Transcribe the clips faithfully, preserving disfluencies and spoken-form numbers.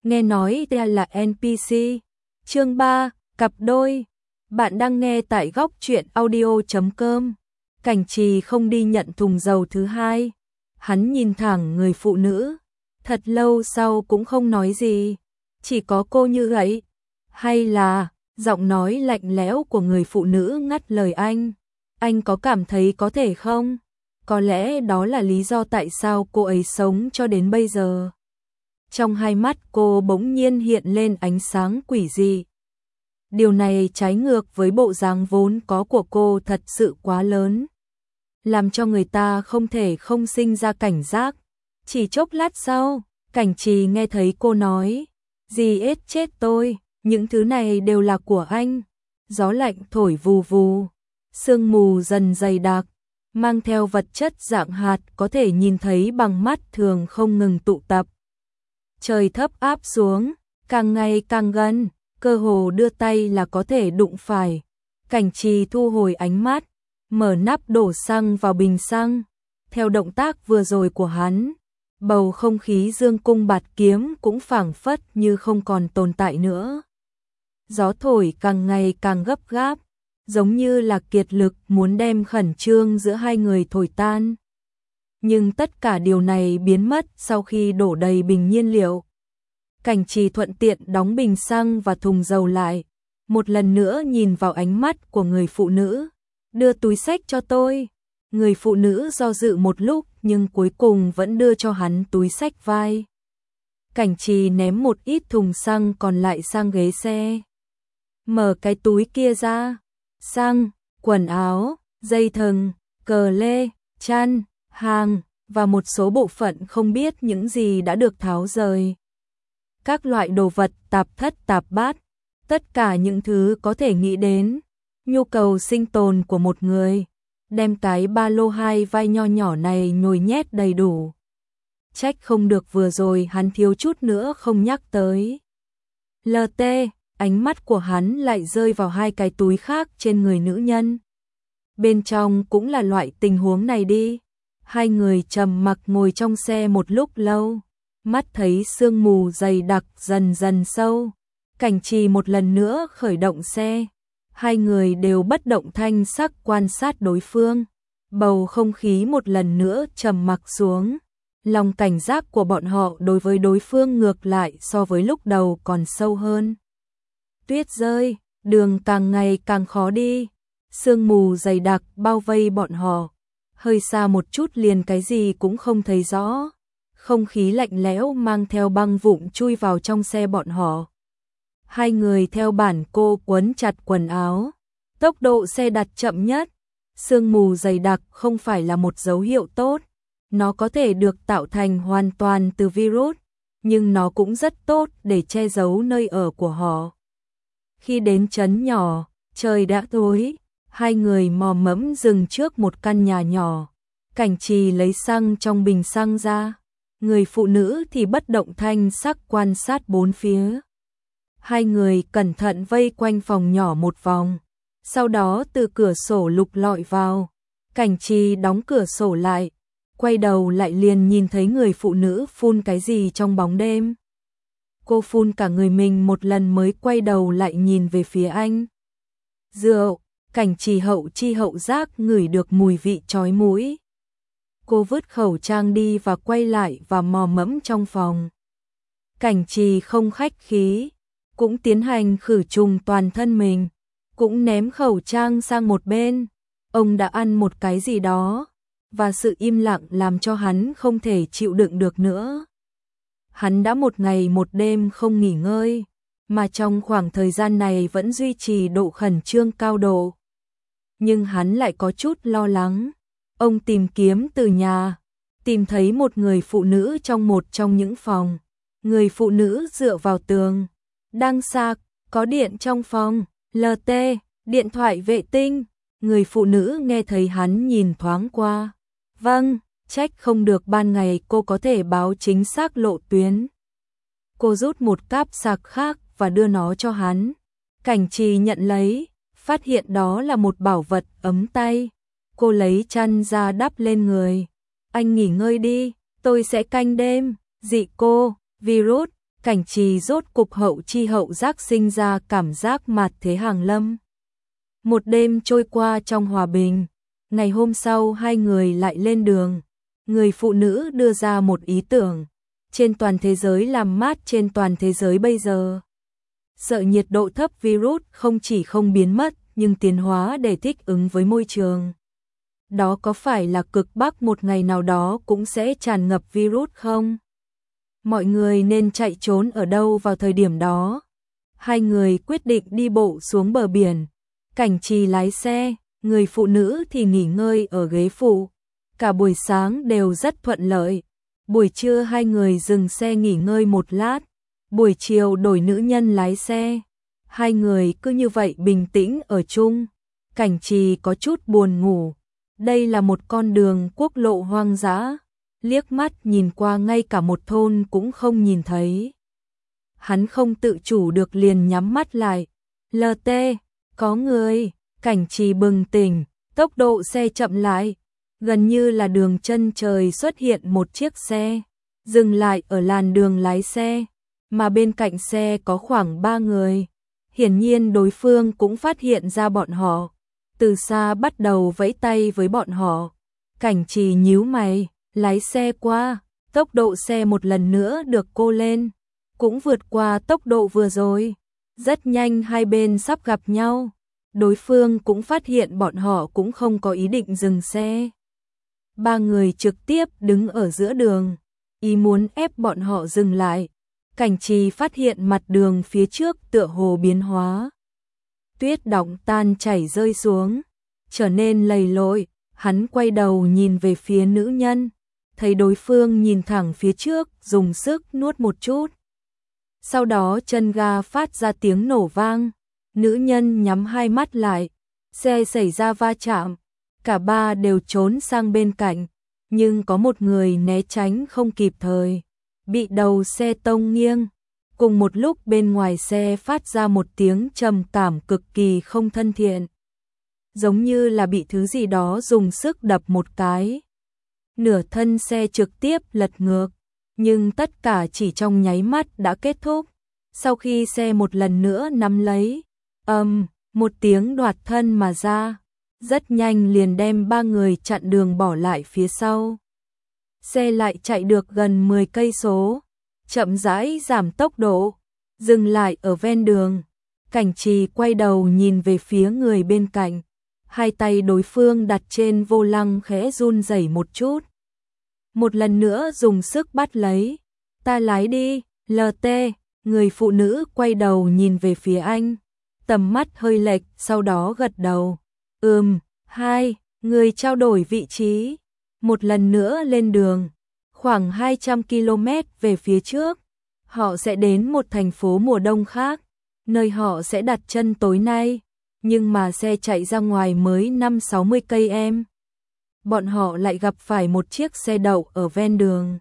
nghe nói đây là en pê xê. Chương ba, cặp đôi. Bạn đang nghe tại góc truyện audio chấm com. Cảnh Trì không đi nhận thùng dầu thứ hai. Hắn nhìn thẳng người phụ nữ, thật lâu sau cũng không nói gì, chỉ có cô Như vậy. Hay là, giọng nói lạnh lẽo của người phụ nữ ngắt lời anh. Anh có cảm thấy có thể không? Có lẽ đó là lý do tại sao cô ấy sống cho đến bây giờ. Trong hai mắt cô bỗng nhiên hiện lên ánh sáng quỷ dị. Điều này trái ngược với bộ dáng vốn có của cô thật sự quá lớn, làm cho người ta không thể không sinh ra cảnh giác. Chỉ chốc lát sau, Cảnh Trì nghe thấy cô nói, dì ết chết tôi, những thứ này đều là của anh. Gió lạnh thổi vù vù, sương mù dần dày đặc, mang theo vật chất dạng hạt có thể nhìn thấy bằng mắt thường không ngừng tụ tập. Trời thấp áp xuống, càng ngày càng gần, cơ hồ đưa tay là có thể đụng phải. Cảnh Trì thu hồi ánh mắt, mở nắp đổ xăng vào bình xăng. Theo động tác vừa rồi của hắn, bầu không khí dương cung bạt kiếm cũng phảng phất như không còn tồn tại nữa. Gió thổi càng ngày càng gấp gáp, giống như là kiệt lực muốn đem khẩn trương giữa hai người thổi tan. Nhưng tất cả điều này biến mất sau khi đổ đầy bình nhiên liệu. Cảnh Trì thuận tiện đóng bình xăng và thùng dầu lại, một lần nữa nhìn vào ánh mắt của người phụ nữ. Đưa túi xách cho tôi. Người phụ nữ do dự một lúc nhưng cuối cùng vẫn đưa cho hắn túi xách vai. Cảnh Trì ném một ít thùng xăng còn lại sang ghế xe. Mở cái túi kia ra. Xăng, quần áo, dây thừng, cờ lê, chăn, hàng và một số bộ phận không biết những gì đã được tháo rời. Các loại đồ vật tạp thất tạp bát, tất cả những thứ có thể nghĩ đến, nhu cầu sinh tồn của một người, đem cái ba lô hai vai nho nhỏ này nhồi nhét đầy đủ. Trách không được vừa rồi hắn thiếu chút nữa không nhắc tới. lờ tê, ánh mắt của hắn lại rơi vào hai cái túi khác trên người nữ nhân. Bên trong cũng là loại tình huống này đi. Hai người trầm mặc ngồi trong xe một lúc lâu, mắt thấy sương mù dày đặc dần dần sâu. Cảnh Trì một lần nữa khởi động xe. Hai người đều bất động thanh sắc quan sát đối phương. Bầu không khí một lần nữa trầm mặc xuống. Lòng cảnh giác của bọn họ đối với đối phương ngược lại so với lúc đầu còn sâu hơn. Tuyết rơi, đường càng ngày càng khó đi. Sương mù dày đặc bao vây bọn họ. Hơi xa một chút liền cái gì cũng không thấy rõ. Không khí lạnh lẽo mang theo băng vụn chui vào trong xe bọn họ. Hai người theo bản cô quấn chặt quần áo. Tốc độ xe đặt chậm nhất. Sương mù dày đặc không phải là một dấu hiệu tốt. Nó có thể được tạo thành hoàn toàn từ virus, nhưng nó cũng rất tốt để che giấu nơi ở của họ. Khi đến trấn nhỏ, trời đã tối. Hai người mò mẫm dừng trước một căn nhà nhỏ. Cảnh Trì lấy xăng trong bình xăng ra. Người phụ nữ thì bất động thanh sắc quan sát bốn phía. Hai người cẩn thận vây quanh phòng nhỏ một vòng. Sau đó từ cửa sổ lục lọi vào. Cảnh Trì đóng cửa sổ lại. Quay đầu lại liền nhìn thấy người phụ nữ phun cái gì trong bóng đêm. Cô phun cả người mình một lần mới quay đầu lại nhìn về phía anh. Rượu. Cảnh Trì hậu chi hậu giác ngửi được mùi vị chói mũi. Cô vứt khẩu trang đi và quay lại và mò mẫm trong phòng. Cảnh Trì không khách khí, cũng tiến hành khử trùng toàn thân mình, cũng ném khẩu trang sang một bên. Ông đã ăn một cái gì đó, và sự im lặng làm cho hắn không thể chịu đựng được nữa. Hắn đã một ngày một đêm không nghỉ ngơi, mà trong khoảng thời gian này vẫn duy trì độ khẩn trương cao độ. Nhưng hắn lại có chút lo lắng. Ông tìm kiếm từ nhà, tìm thấy một người phụ nữ trong một trong những phòng. Người phụ nữ dựa vào tường, đang sạc, có điện trong phòng. lờ tê, điện thoại vệ tinh. Người phụ nữ nghe thấy hắn nhìn thoáng qua. Vâng, trách không được ban ngày cô có thể báo chính xác lộ tuyến. Cô rút một cáp sạc khác và đưa nó cho hắn. Cảnh Trì nhận lấy, phát hiện đó là một bảo vật ấm tay. Cô lấy chăn ra đắp lên người. Anh nghỉ ngơi đi, tôi sẽ canh đêm. Dị cô, virus, Cảnh Trì rốt cục hậu chi hậu giác sinh ra cảm giác mạt thế hàng lâm. Một đêm trôi qua trong hòa bình, ngày hôm sau hai người lại lên đường. Người phụ nữ đưa ra một ý tưởng, trên toàn thế giới làm mát trên toàn thế giới bây giờ. Sợ nhiệt độ thấp virus không chỉ không biến mất, nhưng tiến hóa để thích ứng với môi trường. Đó có phải là cực Bắc một ngày nào đó cũng sẽ tràn ngập virus không? Mọi người nên chạy trốn ở đâu vào thời điểm đó? Hai người quyết định đi bộ xuống bờ biển. Cảnh Trì lái xe, người phụ nữ thì nghỉ ngơi ở ghế phụ. Cả buổi sáng đều rất thuận lợi. Buổi trưa hai người dừng xe nghỉ ngơi một lát. Buổi chiều đổi nữ nhân lái xe. Hai người cứ như vậy bình tĩnh ở chung. Cảnh Trì có chút buồn ngủ. Đây là một con đường quốc lộ hoang dã. Liếc mắt nhìn qua ngay cả một thôn cũng không nhìn thấy. Hắn không tự chủ được liền nhắm mắt lại. Lờ tê, có người. Cảnh Trì bừng tỉnh, tốc độ xe chậm lại. Gần như là đường chân trời xuất hiện một chiếc xe. Dừng lại ở làn đường lái xe. Mà bên cạnh xe có khoảng ba người. Hiển nhiên đối phương cũng phát hiện ra bọn họ. Từ xa bắt đầu vẫy tay với bọn họ. Cảnh Trì nhíu mày, lái xe qua. Tốc độ xe một lần nữa được cô lên. Cũng vượt qua tốc độ vừa rồi. Rất nhanh hai bên sắp gặp nhau. Đối phương cũng phát hiện bọn họ cũng không có ý định dừng xe. Ba người trực tiếp đứng ở giữa đường. Ý muốn ép bọn họ dừng lại. Cảnh Trì phát hiện mặt đường phía trước tựa hồ biến hóa. Tuyết đọng tan chảy rơi xuống, trở nên lầy lội. Hắn quay đầu nhìn về phía nữ nhân, thấy đối phương nhìn thẳng phía trước, dùng sức nuốt một chút. Sau đó chân ga phát ra tiếng nổ vang, nữ nhân nhắm hai mắt lại, xe xảy ra va chạm, cả ba đều trốn sang bên cạnh, nhưng có một người né tránh không kịp thời, bị đầu xe tông nghiêng. Cùng một lúc bên ngoài xe phát ra một tiếng trầm cảm cực kỳ không thân thiện. Giống như là bị thứ gì đó dùng sức đập một cái. Nửa thân xe trực tiếp lật ngược, nhưng tất cả chỉ trong nháy mắt đã kết thúc. Sau khi xe một lần nữa nắm lấy, ầm, um, một tiếng đoạt thân mà ra, rất nhanh liền đem ba người chặn đường bỏ lại phía sau. Xe lại chạy được gần mười cây số. Chậm rãi giảm tốc độ, dừng lại ở ven đường. Cảnh Trì quay đầu nhìn về phía người bên cạnh, hai tay đối phương đặt trên vô lăng khẽ run rẩy một chút. Một lần nữa dùng sức bắt lấy, ta lái đi, lờ tê, người phụ nữ quay đầu nhìn về phía anh, tầm mắt hơi lệch, sau đó gật đầu. Ừm, hai, người trao đổi vị trí, một lần nữa lên đường. Khoảng hai trăm ki lô mét về phía trước, họ sẽ đến một thành phố mùa đông khác, nơi họ sẽ đặt chân tối nay, nhưng mà xe chạy ra ngoài mới năm sáu mươi cây em. Bọn họ lại gặp phải một chiếc xe đậu ở ven đường.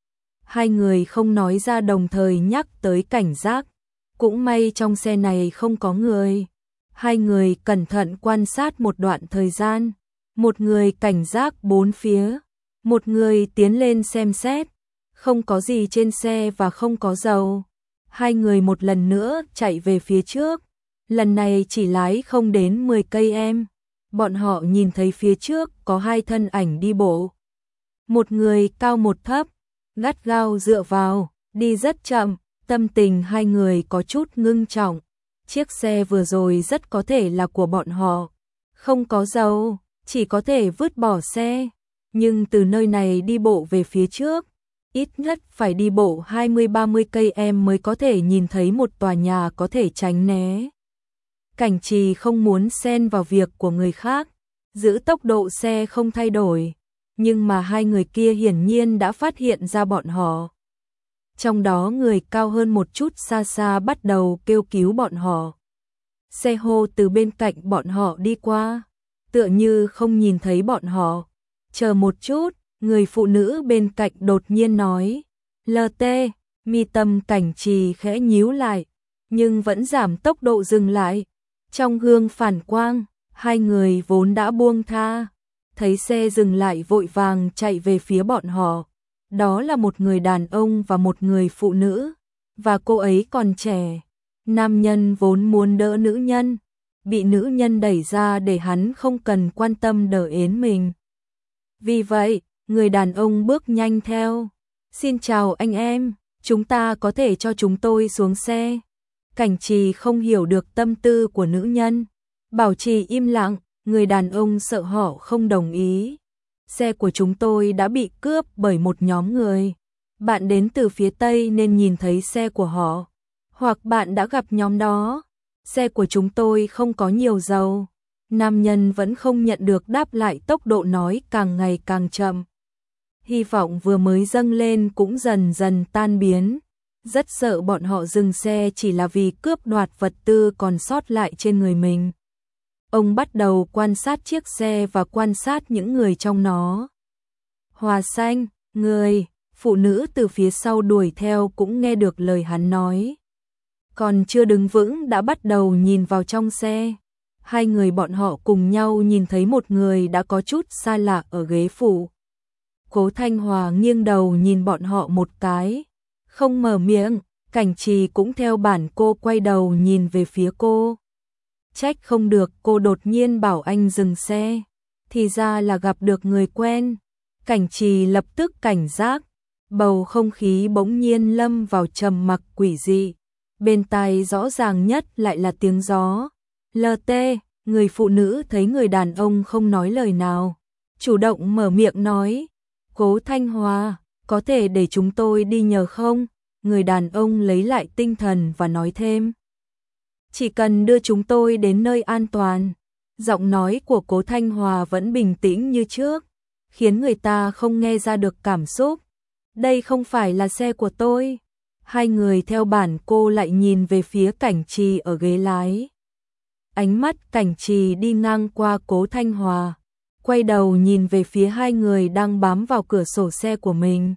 Hai người không nói ra đồng thời nhắc tới cảnh giác, cũng may trong xe này không có người. Hai người cẩn thận quan sát một đoạn thời gian, một người cảnh giác bốn phía. Một người tiến lên xem xét, không có gì trên xe và không có dầu. Hai người một lần nữa chạy về phía trước, lần này chỉ lái không đến mười cây em. Bọn họ nhìn thấy phía trước có hai thân ảnh đi bộ. Một người cao một thấp, gắt gao dựa vào, đi rất chậm, tâm tình hai người có chút ngưng trọng. Chiếc xe vừa rồi rất có thể là của bọn họ. Không có dầu, chỉ có thể vứt bỏ xe. Nhưng từ nơi này đi bộ về phía trước, ít nhất phải đi bộ hai mươi ba mươi cây em mới có thể nhìn thấy một tòa nhà có thể tránh né. Cảnh Trì không muốn xen vào việc của người khác, giữ tốc độ xe không thay đổi, nhưng mà hai người kia hiển nhiên đã phát hiện ra bọn họ. Trong đó người cao hơn một chút xa xa bắt đầu kêu cứu bọn họ. Xe hô từ bên cạnh bọn họ đi qua, tựa như không nhìn thấy bọn họ. Chờ một chút, người phụ nữ bên cạnh đột nhiên nói. lờ tê, mi tâm Cảnh Trì khẽ nhíu lại, nhưng vẫn giảm tốc độ dừng lại. Trong gương phản quang, hai người vốn đã buông tha, thấy xe dừng lại vội vàng chạy về phía bọn họ. Đó là một người đàn ông và một người phụ nữ. và cô ấy còn trẻ. Nam nhân vốn muốn đỡ nữ nhân, bị nữ nhân đẩy ra để hắn không cần quan tâm đỡ ến mình. Vì vậy, người đàn ông bước nhanh theo. Xin chào anh em, chúng ta có thể cho chúng tôi xuống xe. Cảnh Trì không hiểu được tâm tư của nữ nhân. Bảo trì im lặng, người đàn ông sợ họ không đồng ý. Xe của chúng tôi đã bị cướp bởi một nhóm người. Bạn đến từ phía Tây nên nhìn thấy xe của họ. Hoặc bạn đã gặp nhóm đó. Xe của chúng tôi không có nhiều dầu. Nam nhân vẫn không nhận được đáp lại, tốc độ nói càng ngày càng chậm. Hy vọng vừa mới dâng lên cũng dần dần tan biến. Rất sợ bọn họ dừng xe chỉ là vì cướp đoạt vật tư còn sót lại trên người mình. Ông bắt đầu quan sát chiếc xe và quan sát những người trong nó. Hòa xanh, người, phụ nữ từ phía sau đuổi theo cũng nghe được lời hắn nói. Còn chưa đứng vững đã bắt đầu nhìn vào trong xe. Hai người bọn họ cùng nhau nhìn thấy một người đã có chút xa lạ ở ghế phụ. Cố Thanh Hòa nghiêng đầu nhìn bọn họ một cái, không mở miệng. Cảnh Trì cũng theo bản cô quay đầu nhìn về phía cô. Trách không được cô đột nhiên bảo anh dừng xe, thì ra là gặp được người quen. Cảnh Trì lập tức cảnh giác, bầu không khí bỗng nhiên lâm vào trầm mặc quỷ dị. Bên tai rõ ràng nhất lại là tiếng gió. lờ tê, người phụ nữ thấy người đàn ông không nói lời nào, chủ động mở miệng nói, Cố Thanh Hòa, có thể để chúng tôi đi nhờ không? Người đàn ông lấy lại tinh thần và nói thêm, chỉ cần đưa chúng tôi đến nơi an toàn. Giọng nói của Cố Thanh Hòa vẫn bình tĩnh như trước, khiến người ta không nghe ra được cảm xúc. Đây không phải là xe của tôi. Hai người theo bản cô lại nhìn về phía Cảnh Trì ở ghế lái. Ánh mắt Cảnh Trì đi ngang qua Cố Thanh Hòa, quay đầu nhìn về phía hai người đang bám vào cửa sổ xe của mình.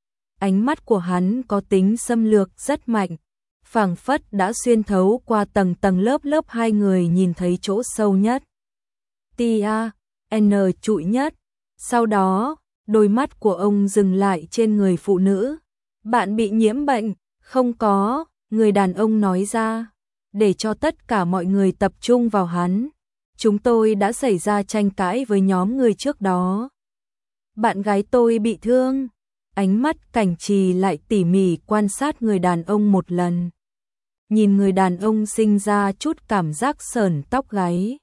Ánh mắt của hắn có tính xâm lược rất mạnh, phảng phất đã xuyên thấu qua tầng tầng lớp lớp hai người nhìn thấy chỗ sâu nhất. Tia, N trụi nhất. Sau đó, đôi mắt của ông dừng lại trên người phụ nữ. Bạn bị nhiễm bệnh? Không có, người đàn ông nói ra, để cho tất cả mọi người tập trung vào hắn. Chúng tôi đã xảy ra tranh cãi với nhóm người trước đó. Bạn gái tôi bị thương. Ánh mắt Cảnh Trì lại tỉ mỉ quan sát người đàn ông một lần. Nhìn người đàn ông sinh ra chút cảm giác sởn tóc gáy.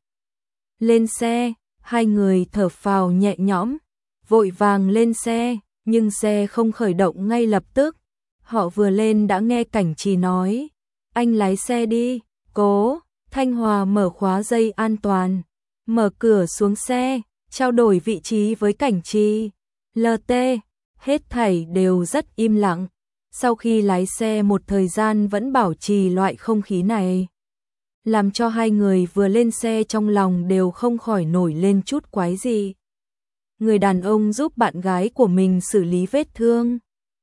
Lên xe, hai người thở phào nhẹ nhõm, vội vàng lên xe, nhưng xe không khởi động ngay lập tức. Họ vừa lên đã nghe Cảnh Trì nói, anh lái xe đi. Cố Thanh Hòa mở khóa dây an toàn, mở cửa xuống xe, trao đổi vị trí với Cảnh Trì. lờ tê, hết thảy đều rất im lặng. Sau khi lái xe một thời gian vẫn bảo trì loại không khí này, làm cho hai người vừa lên xe trong lòng đều không khỏi nổi lên chút quái dị. Người đàn ông giúp bạn gái của mình xử lý vết thương,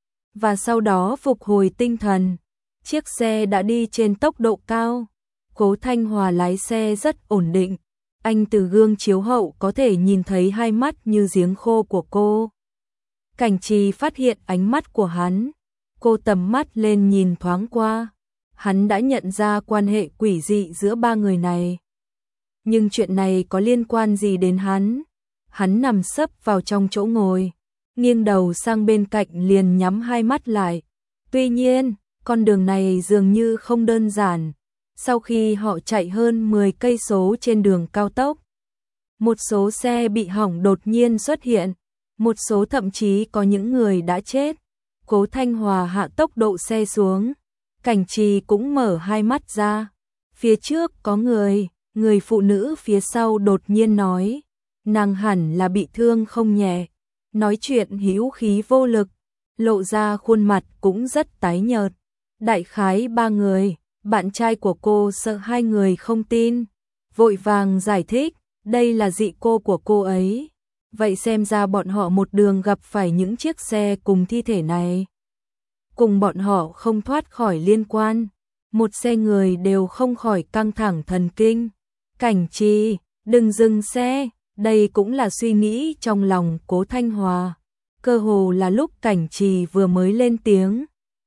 và sau đó phục hồi tinh thần. Chiếc xe đã đi trên tốc độ cao. Cố Thanh Hòa lái xe rất ổn định. Anh từ gương chiếu hậu có thể nhìn thấy hai mắt như giếng khô của cô. Cảnh Trì phát hiện ánh mắt của hắn. Cô tầm mắt lên nhìn thoáng qua. Hắn đã nhận ra quan hệ quỷ dị giữa ba người này. Nhưng chuyện này có liên quan gì đến hắn? Hắn nằm sấp vào trong chỗ ngồi, nghiêng đầu sang bên cạnh liền nhắm hai mắt lại. Tuy nhiên, con đường này dường như không đơn giản. Sau khi họ chạy hơn mười cây số trên đường cao tốc, một số xe bị hỏng đột nhiên xuất hiện, một số thậm chí có những người đã chết. Cố Thanh Hòa hạ tốc độ xe xuống, Cảnh Trì cũng mở hai mắt ra. Phía trước có người, người phụ nữ phía sau đột nhiên nói, nàng hẳn là bị thương không nhẹ. Nói chuyện hữu khí vô lực, lộ ra khuôn mặt cũng rất tái nhợt. Đại khái ba người. Bạn trai của cô sợ hai người không tin, vội vàng giải thích, đây là dị cô của cô ấy. Vậy xem ra bọn họ một đường gặp phải những chiếc xe cùng thi thể này. Cùng bọn họ không thoát khỏi liên quan, một xe người đều không khỏi căng thẳng thần kinh. Cảnh Trì, đừng dừng xe, đây cũng là suy nghĩ trong lòng Cố Thanh Hòa. Cơ hồ là lúc Cảnh Trì vừa mới lên tiếng,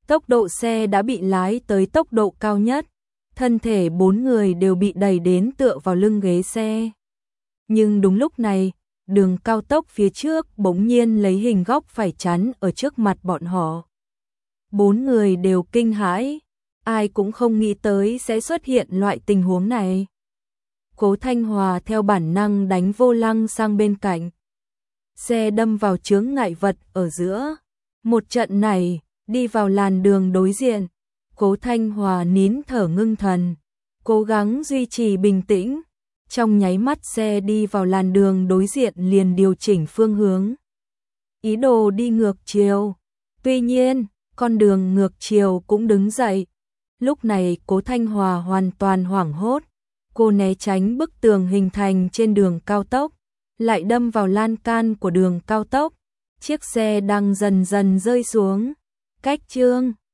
Tốc độ xe đã bị lái tới tốc độ cao nhất, thân thể bốn người đều bị đẩy đến tựa vào lưng ghế xe. Nhưng đúng lúc này, đường cao tốc phía trước bỗng nhiên lấy hình góc phải chắn ở trước mặt bọn họ. Bốn người đều kinh hãi, ai cũng không nghĩ tới sẽ xuất hiện loại tình huống này. Cố Thanh Hòa theo bản năng đánh vô lăng sang bên cạnh. Xe đâm vào chướng ngại vật ở giữa. Một trận này, đi vào làn đường đối diện. Cố Thanh Hòa nín thở ngưng thần, cố gắng duy trì bình tĩnh. Trong nháy mắt xe đi vào làn đường đối diện liền điều chỉnh phương hướng. Ý đồ đi ngược chiều. Tuy nhiên, con đường ngược chiều cũng đứng dậy. Lúc này Cố Thanh Hòa hoàn toàn hoảng hốt. Cô né tránh bức tường hình thành trên đường cao tốc, lại đâm vào lan can của đường cao tốc. Chiếc xe đang dần dần rơi xuống. Cách chương